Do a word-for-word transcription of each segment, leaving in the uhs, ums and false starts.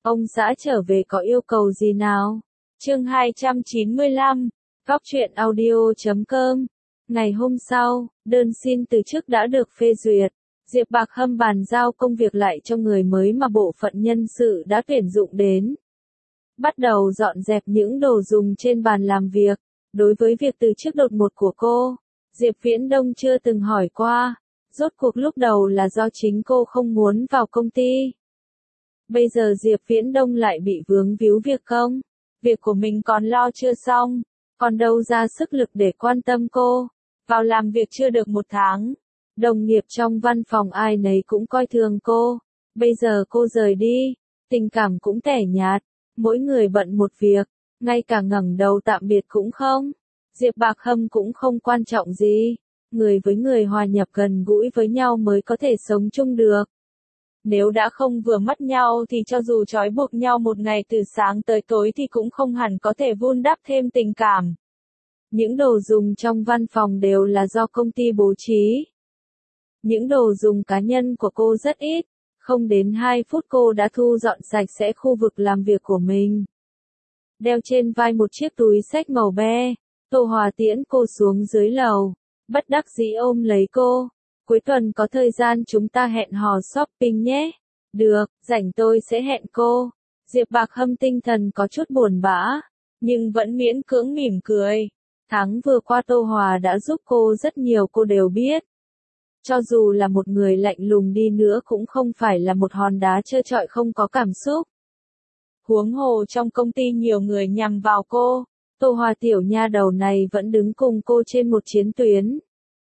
Ông xã trở về có yêu cầu gì nào? Chương hai trăm chín mươi lăm, Góc truyện audio chấm com. Ngày hôm sau, đơn xin từ chức đã được phê duyệt. Diệp Bạc Hâm bàn giao công việc lại cho người mới mà bộ phận nhân sự đã tuyển dụng đến. Bắt đầu dọn dẹp những đồ dùng trên bàn làm việc. Đối với việc từ chức đột ngột của cô, Diệp Viễn Đông chưa từng hỏi qua. Rốt cuộc lúc đầu là do chính cô không muốn vào công ty. Bây giờ Diệp Viễn Đông lại bị vướng víu việc công. Việc của mình còn lo chưa xong, còn đâu ra sức lực để quan tâm cô. Vào làm việc chưa được một tháng, đồng nghiệp trong văn phòng ai nấy cũng coi thường cô. Bây giờ cô rời đi, tình cảm cũng tẻ nhạt, mỗi người bận một việc, ngay cả ngẩng đầu tạm biệt cũng không. Diệp Bạc Hâm cũng không quan trọng gì, người với người hòa nhập gần gũi với nhau mới có thể sống chung được. Nếu đã không vừa mắt nhau thì cho dù trói buộc nhau một ngày từ sáng tới tối thì cũng không hẳn có thể vun đắp thêm tình cảm. Những đồ dùng trong văn phòng đều là do công ty bố trí. Những đồ dùng cá nhân của cô rất ít, không đến hai phút cô đã thu dọn sạch sẽ khu vực làm việc của mình. Đeo trên vai một chiếc túi xách màu be, Tô Hòa tiễn cô xuống dưới lầu, bất đắc dĩ ôm lấy cô. Cuối tuần có thời gian chúng ta hẹn hò shopping nhé. Được, rảnh tôi sẽ hẹn cô. Diệp Bạc Hâm tinh thần có chút buồn bã, nhưng vẫn miễn cưỡng mỉm cười. Tháng vừa qua Tô Hòa đã giúp cô rất nhiều, cô đều biết. Cho dù là một người lạnh lùng đi nữa cũng không phải là một hòn đá trơ trọi không có cảm xúc. Huống hồ trong công ty nhiều người nhằm vào cô, Tô Hòa tiểu nha đầu này vẫn đứng cùng cô trên một chiến tuyến.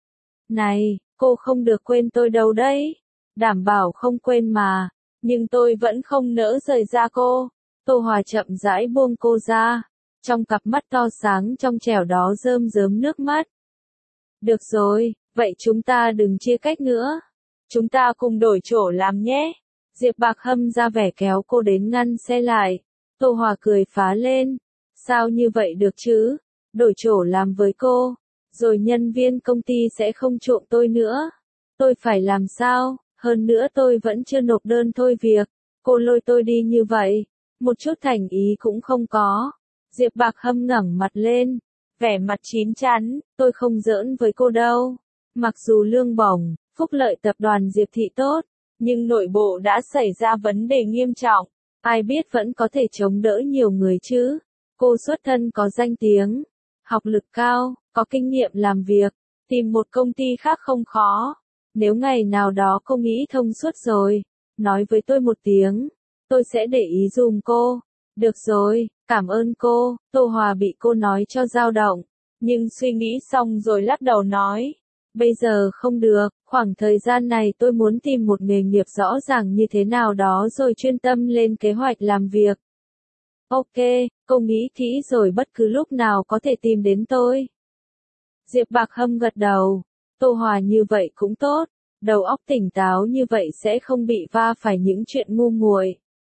Này, cô không được quên tôi đâu đấy. Đảm bảo không quên mà, nhưng tôi vẫn không nỡ rời ra cô. Tô Hòa chậm rãi buông cô ra, trong cặp mắt to sáng trong trẻo đó rơm rớm nước mắt. Được rồi, vậy chúng ta đừng chia cách nữa. Chúng ta cùng đổi chỗ làm nhé. Diệp Bạc Hâm ra vẻ kéo cô đến ngăn xe lại. Tô Hòa cười phá lên. Sao như vậy được chứ? Đổi chỗ làm với cô, rồi nhân viên công ty sẽ không trộm tôi nữa. Tôi phải làm sao? Hơn nữa tôi vẫn chưa nộp đơn thôi việc. Cô lôi tôi đi như vậy, một chút thành ý cũng không có. Diệp Bạc Hâm ngẩng mặt lên, vẻ mặt chín chắn, tôi không giỡn với cô đâu. Mặc dù lương bổng, phúc lợi tập đoàn Diệp Thị tốt, nhưng nội bộ đã xảy ra vấn đề nghiêm trọng. Ai biết vẫn có thể chống đỡ nhiều người chứ. Cô xuất thân có danh tiếng, học lực cao, có kinh nghiệm làm việc, tìm một công ty khác không khó. Nếu ngày nào đó cô nghĩ thông suốt rồi, nói với tôi một tiếng, tôi sẽ để ý dùm cô. Được rồi, cảm ơn cô. Tô Hòa bị cô nói cho dao động, nhưng suy nghĩ xong rồi lắc đầu nói, bây giờ không được, khoảng thời gian này tôi muốn tìm một nghề nghiệp rõ ràng như thế nào đó rồi chuyên tâm lên kế hoạch làm việc. Ok, cô nghĩ kỹ rồi bất cứ lúc nào có thể tìm đến tôi. Diệp Bạc Hâm gật đầu. Tô Hòa như vậy cũng tốt, đầu óc tỉnh táo như vậy sẽ không bị va phải những chuyện ngu muội.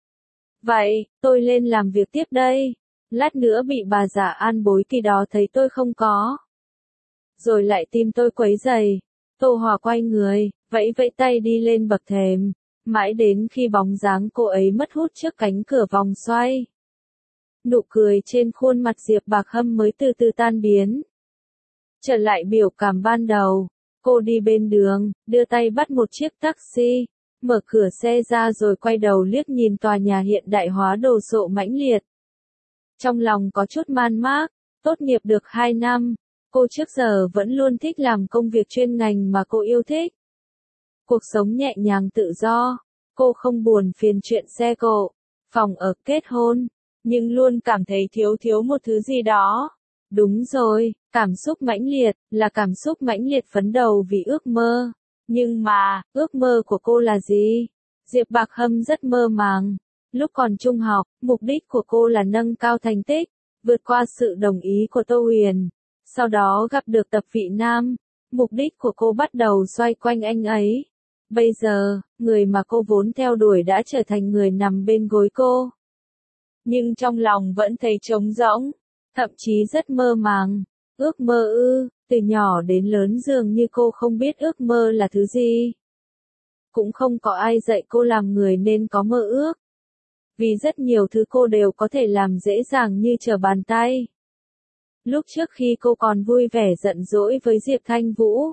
Vậy, tôi lên làm việc tiếp đây. Lát nữa bị bà già An Bối kỳ đó thấy tôi không có, rồi lại tìm tôi quấy rầy. Tô Hòa quay người, vẫy vẫy tay đi lên bậc thềm, mãi đến khi bóng dáng cô ấy mất hút trước cánh cửa vòng xoay. Nụ cười trên khuôn mặt Diệp Bạc Hâm mới từ từ tan biến. Trở lại biểu cảm ban đầu, cô đi bên đường, đưa tay bắt một chiếc taxi, mở cửa xe ra rồi quay đầu liếc nhìn tòa nhà hiện đại hóa đồ sộ mãnh liệt. Trong lòng có chút man mác, tốt nghiệp được hai năm, cô trước giờ vẫn luôn thích làm công việc chuyên ngành mà cô yêu thích. Cuộc sống nhẹ nhàng tự do, cô không buồn phiền chuyện xe cộ, phòng ở, kết hôn, nhưng luôn cảm thấy thiếu thiếu một thứ gì đó. Đúng rồi, cảm xúc mãnh liệt, là cảm xúc mãnh liệt phấn đầu vì ước mơ. Nhưng mà, ước mơ của cô là gì? Diệp Bạc Hâm rất mơ màng. Lúc còn trung học, mục đích của cô là nâng cao thành tích, vượt qua sự đồng ý của Tô Huyền. Sau đó gặp được Tập Vị Nam, mục đích của cô bắt đầu xoay quanh anh ấy. Bây giờ, người mà cô vốn theo đuổi đã trở thành người nằm bên gối cô. Nhưng trong lòng vẫn thấy trống rỗng, thậm chí rất mơ màng. Ước mơ ư, từ nhỏ đến lớn dường như cô không biết ước mơ là thứ gì. Cũng không có ai dạy cô làm người nên có mơ ước. Vì rất nhiều thứ cô đều có thể làm dễ dàng như trở bàn tay. Lúc trước khi cô còn vui vẻ giận dỗi với Diệp Thanh Vũ.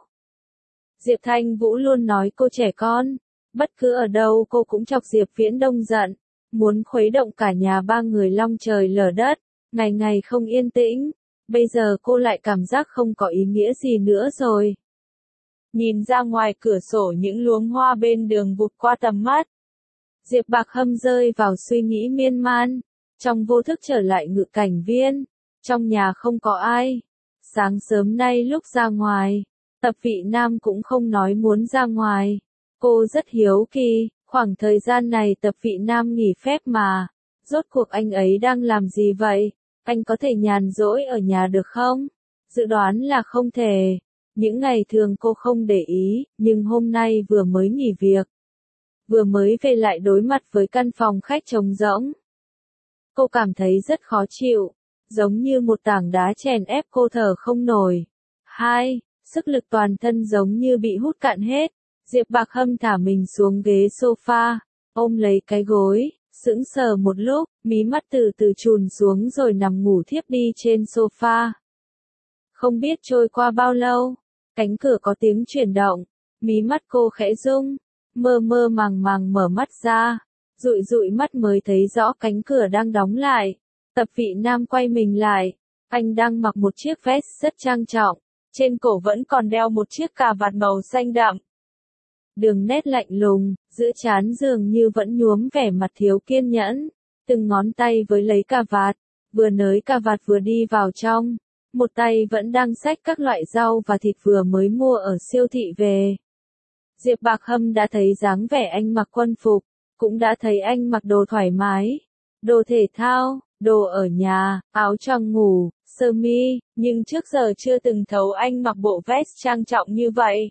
Diệp Thanh Vũ luôn nói cô trẻ con, bất cứ ở đâu cô cũng chọc Diệp Viễn Đông giận, muốn khuấy động cả nhà ba người long trời lở đất, ngày ngày không yên tĩnh. Bây giờ cô lại cảm giác không có ý nghĩa gì nữa rồi. Nhìn ra ngoài cửa sổ những luống hoa bên đường vụt qua tầm mắt. Diệp Bạc Hâm rơi vào suy nghĩ miên man, trong vô thức trở lại ngự cảnh viên, trong nhà không có ai. Sáng sớm nay lúc ra ngoài, Tập Vị Nam cũng không nói muốn ra ngoài. Cô rất hiếu kỳ, khoảng thời gian này Tập Vị Nam nghỉ phép mà, rốt cuộc anh ấy đang làm gì vậy? Anh có thể nhàn rỗi ở nhà được không? Dự đoán là không thể. Những ngày thường cô không để ý, nhưng hôm nay vừa mới nghỉ việc. Vừa mới về lại đối mặt với căn phòng khách trống rỗng. Cô cảm thấy rất khó chịu, giống như một tảng đá chèn ép cô thở không nổi. Hai, sức lực toàn thân giống như bị hút cạn hết. Diệp Bạc Hâm thả mình xuống ghế sofa, ôm lấy cái gối, sững sờ một lúc, mí mắt từ từ chùn xuống rồi nằm ngủ thiếp đi trên sofa. Không biết trôi qua bao lâu, cánh cửa có tiếng chuyển động, mí mắt cô khẽ rung, mơ mơ màng màng mở mắt ra, dụi dụi mắt mới thấy rõ cánh cửa đang đóng lại. Tập Vị Nam quay mình lại, anh đang mặc một chiếc vest rất trang trọng, trên cổ vẫn còn đeo một chiếc cà vạt màu xanh đậm. Đường nét lạnh lùng, giữa trán dường như vẫn nhuốm vẻ mặt thiếu kiên nhẫn, từng ngón tay với lấy cà vạt, vừa nới cà vạt vừa đi vào trong, một tay vẫn đang xách các loại rau và thịt vừa mới mua ở siêu thị về. Diệp Bạc Hâm đã thấy dáng vẻ anh mặc quân phục, cũng đã thấy anh mặc đồ thoải mái, đồ thể thao, đồ ở nhà, áo choàng ngủ, sơ mi, nhưng trước giờ chưa từng thấu anh mặc bộ vest trang trọng như vậy.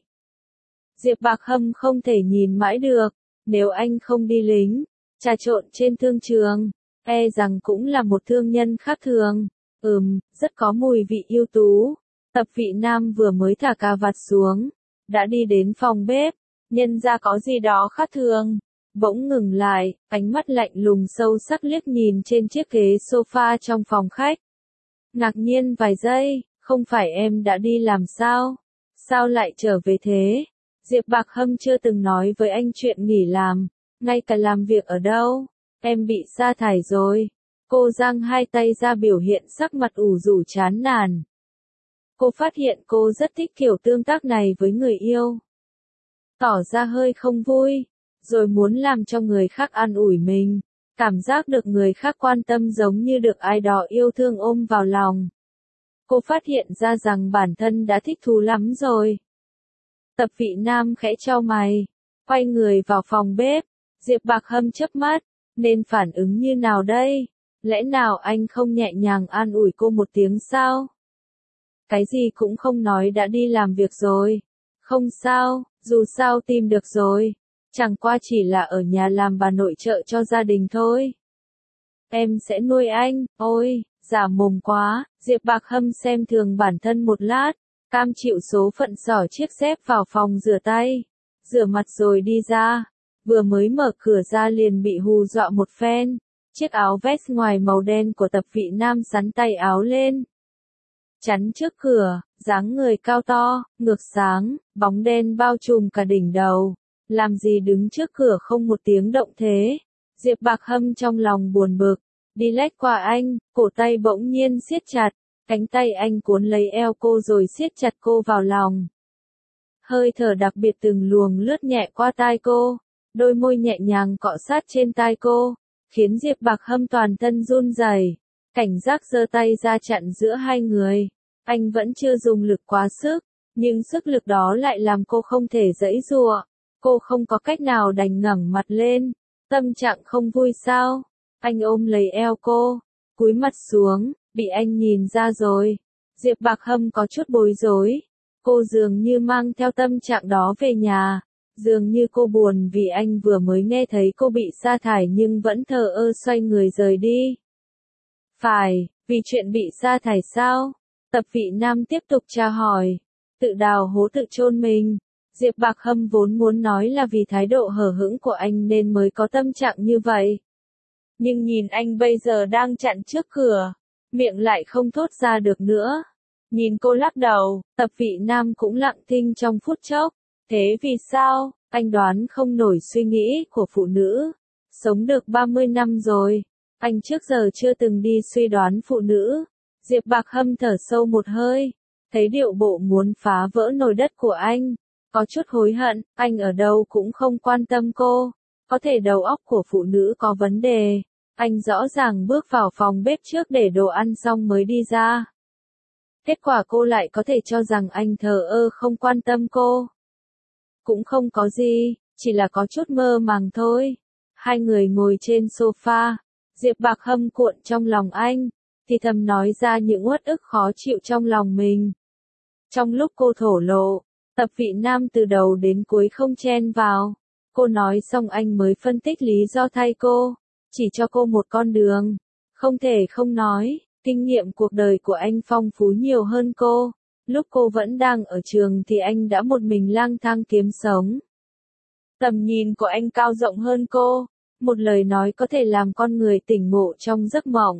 Diệp Bạc Hâm không thể nhìn mãi được, nếu anh không đi lính, trà trộn trên thương trường, e rằng cũng là một thương nhân khác thường. Ừm, rất có mùi vị ưu tú. Tập Vị Nam vừa mới thả cà vạt xuống, đã đi đến phòng bếp, nhân ra có gì đó khác thường. Bỗng ngừng lại, ánh mắt lạnh lùng sâu sắc liếc nhìn trên chiếc ghế sofa trong phòng khách. Ngạc nhiên vài giây, không phải em đã đi làm sao? Sao lại trở về thế? Diệp Bạc Hâm chưa từng nói với anh chuyện nghỉ làm, ngay cả làm việc ở đâu. Em bị sa thải rồi. Cô giang hai tay ra biểu hiện sắc mặt ủ rũ chán nản. Cô phát hiện cô rất thích kiểu tương tác này với người yêu. Tỏ ra hơi không vui, rồi muốn làm cho người khác an ủi mình. Cảm giác được người khác quan tâm giống như được ai đó yêu thương ôm vào lòng. Cô phát hiện ra rằng bản thân đã thích thú lắm rồi. Tập Vị Nam khẽ chau mày, quay người vào phòng bếp. Diệp Bạc Hâm chớp mắt, nên phản ứng như nào đây? Lẽ nào anh không nhẹ nhàng an ủi cô một tiếng sao? Cái gì cũng không nói đã đi làm việc rồi. Không sao, dù sao tìm được rồi. Chẳng qua chỉ là ở nhà làm bà nội trợ cho gia đình thôi. Em sẽ nuôi anh. Ôi, giả mồm quá. Diệp Bạc Hâm xem thường bản thân một lát, cam chịu số phận xỏ chiếc dép vào phòng rửa tay, rửa mặt rồi đi ra. Vừa mới mở cửa ra liền bị hù dọa một phen. Chiếc áo vest ngoài màu đen của Tập Vị Nam xắn tay áo lên, chắn trước cửa, dáng người cao to, ngược sáng, bóng đen bao trùm cả đỉnh đầu. Làm gì đứng trước cửa không một tiếng động thế? Diệp Bạc Hâm trong lòng buồn bực, đi lách qua anh, cổ tay bỗng nhiên siết chặt, cánh tay anh cuốn lấy eo cô rồi siết chặt cô vào lòng. Hơi thở đặc biệt từng luồng lướt nhẹ qua tai cô, đôi môi nhẹ nhàng cọ sát trên tai cô, khiến Diệp Bạc Hâm toàn thân run rẩy, cảnh giác giơ tay ra chặn giữa hai người. Anh vẫn chưa dùng lực quá sức, nhưng sức lực đó lại làm cô không thể giãy giụa. Cô không có cách nào đành ngẩng mặt lên. Tâm trạng không vui sao? Anh ôm lấy eo cô, cúi mặt xuống, bị anh nhìn ra rồi. Diệp Bạc Hâm có chút bối rối. Cô dường như mang theo tâm trạng đó về nhà. Dường như cô buồn vì anh vừa mới nghe thấy cô bị sa thải nhưng vẫn thờ ơ xoay người rời đi. Phải, vì chuyện bị sa thải sao? Tập Vị Nam tiếp tục tra hỏi. Tự đào hố tự chôn mình. Diệp Bạc Hâm vốn muốn nói là vì thái độ hờ hững của anh nên mới có tâm trạng như vậy. Nhưng nhìn anh bây giờ đang chặn trước cửa, miệng lại không thốt ra được nữa. Nhìn cô lắc đầu, Tập Vị Nam cũng lặng thinh trong phút chốc. Thế vì sao? Anh đoán không nổi suy nghĩ của phụ nữ. Sống được ba mươi năm rồi, anh trước giờ chưa từng đi suy đoán phụ nữ. Diệp Bạc Hâm thở sâu một hơi, thấy điệu bộ muốn phá vỡ nồi đất của anh. Có chút hối hận, anh ở đâu cũng không quan tâm cô. Có thể đầu óc của phụ nữ có vấn đề. Anh rõ ràng bước vào phòng bếp trước để đồ ăn xong mới đi ra. Kết quả cô lại có thể cho rằng anh thờ ơ không quan tâm cô. Cũng không có gì, chỉ là có chút mơ màng thôi. Hai người ngồi trên sofa, Diệp Bạc Hâm cuộn trong lòng anh, thì thầm nói ra những uất ức khó chịu trong lòng mình. Trong lúc cô thổ lộ, Tập Vị Nam từ đầu đến cuối không chen vào. Cô nói xong anh mới phân tích lý do thay cô, chỉ cho cô một con đường. Không thể không nói, kinh nghiệm cuộc đời của anh phong phú nhiều hơn cô. Lúc cô vẫn đang ở trường thì anh đã một mình lang thang kiếm sống. Tầm nhìn của anh cao rộng hơn cô, một lời nói có thể làm con người tỉnh ngộ trong giấc mộng.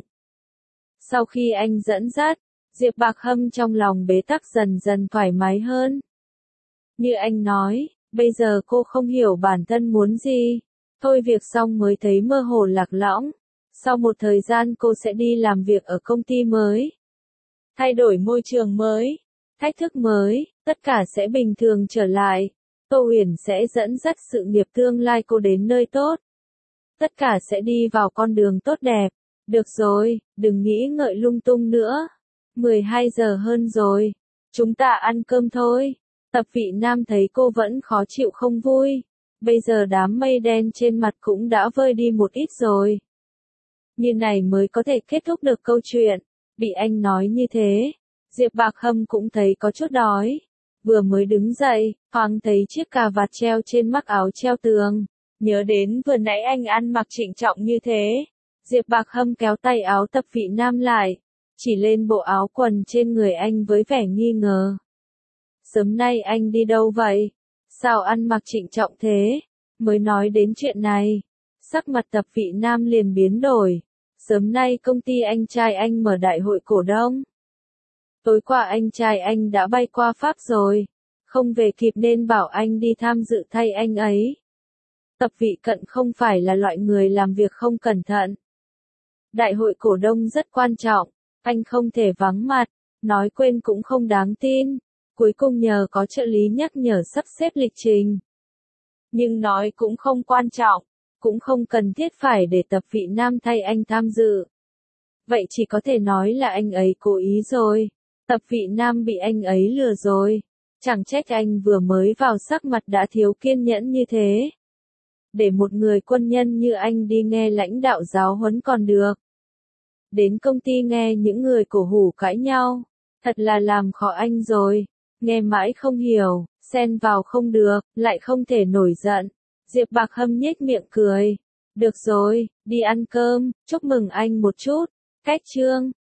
Sau khi anh dẫn dắt, Diệp Bạc Hâm trong lòng bế tắc dần dần thoải mái hơn. Như anh nói, bây giờ cô không hiểu bản thân muốn gì. Thôi việc xong mới thấy mơ hồ lạc lõng. Sau một thời gian cô sẽ đi làm việc ở công ty mới. Thay đổi môi trường mới, thách thức mới, tất cả sẽ bình thường trở lại. Tô Huyền sẽ dẫn dắt sự nghiệp tương lai cô đến nơi tốt. Tất cả sẽ đi vào con đường tốt đẹp. Được rồi, đừng nghĩ ngợi lung tung nữa. mười hai giờ hơn rồi. Chúng ta ăn cơm thôi. Tập Vị Nam thấy cô vẫn khó chịu không vui. Bây giờ đám mây đen trên mặt cũng đã vơi đi một ít rồi. Như này mới có thể kết thúc được câu chuyện. Bị anh nói như thế, Diệp Bạc Hâm cũng thấy có chút đói. Vừa mới đứng dậy, thoáng thấy chiếc cà vạt treo trên mắc áo treo tường. Nhớ đến vừa nãy anh ăn mặc trịnh trọng như thế. Diệp Bạc Hâm kéo tay áo Tập Vị Nam lại, chỉ lên bộ áo quần trên người anh với vẻ nghi ngờ. Sớm nay anh đi đâu vậy? Sao ăn mặc trịnh trọng thế? Mới nói đến chuyện này, sắc mặt Tập Vị Nam liền biến đổi. Sớm nay công ty anh trai anh mở đại hội cổ đông. Tối qua anh trai anh đã bay qua Pháp rồi, không về kịp nên bảo anh đi tham dự thay anh ấy. Tập Vị Cận không phải là loại người làm việc không cẩn thận. Đại hội cổ đông rất quan trọng, anh không thể vắng mặt, nói quên cũng không đáng tin. Cuối cùng nhờ có trợ lý nhắc nhở sắp xếp lịch trình. Nhưng nói cũng không quan trọng, cũng không cần thiết phải để Tập Vị Nam thay anh tham dự. Vậy chỉ có thể nói là anh ấy cố ý rồi. Tập Vị Nam bị anh ấy lừa rồi. Chẳng trách anh vừa mới vào sắc mặt đã thiếu kiên nhẫn như thế. Để một người quân nhân như anh đi nghe lãnh đạo giáo huấn còn được. Đến công ty nghe những người cổ hủ cãi nhau. Thật là làm khó anh rồi. Nghe mãi không hiểu, xen vào không được, lại không thể nổi giận. Diệp Bạc Hâm nhếch miệng cười. Được rồi, đi ăn cơm, chúc mừng anh một chút. Cách chương.